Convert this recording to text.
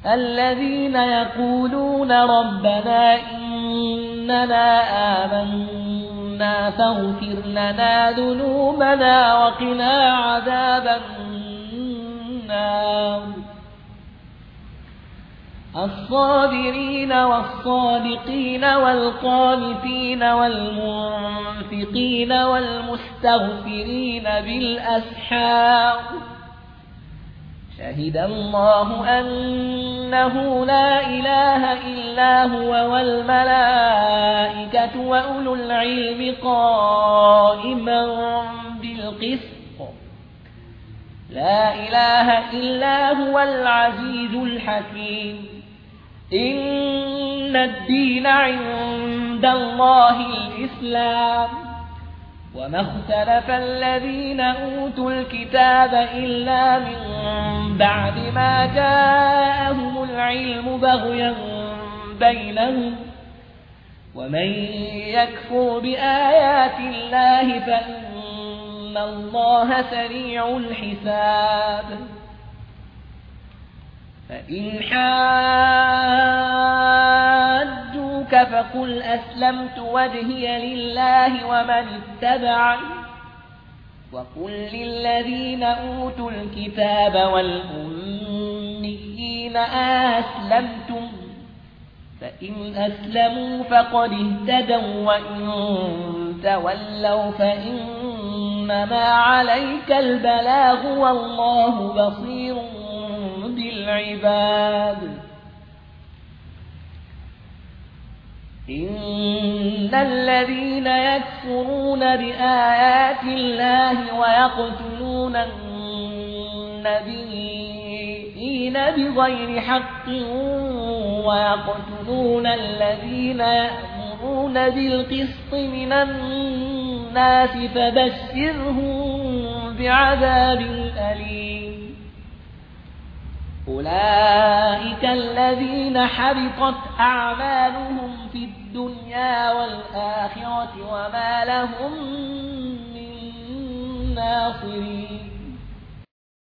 الذين يقولون ربنا إننا آمنا فاغفر لنا ذنوبنا وقنا عذاب النار الصابرين والصادقين والقانتين والمنفقين والمستغفرين بالأسحار شهد الله أنه لا إله إلا هو والملائكة وأولو العلم قائما بالقسط لا إله إلا هو العزيز الحكيم إن الدين عند الله الإسلام وما اختلف الذين أوتوا الكتاب إلا من بعد ما جاءهم العلم بغيا بينهم ومن يكفر بآيات الله فإن الله سريع الحساب فإن حاجوك فقل أسلمت وجهي لله ومن اتبعني وقل للذين أوتوا الكتاب والأميين أسلمتم فإن أسلموا فقد اهتدوا وإن تولوا فإنما عليك البلاغ والله بصير بالعباد إن الذين يكفرون بآيات الله ويقتلون النبيين بغير حق ويقتلون الذين يأمرون بالقسط من الناس فبشرهم بعذاب أليم أولئك الذين حبطت أعمالهم في الدنيا والآخرة وما لهم من ناصرين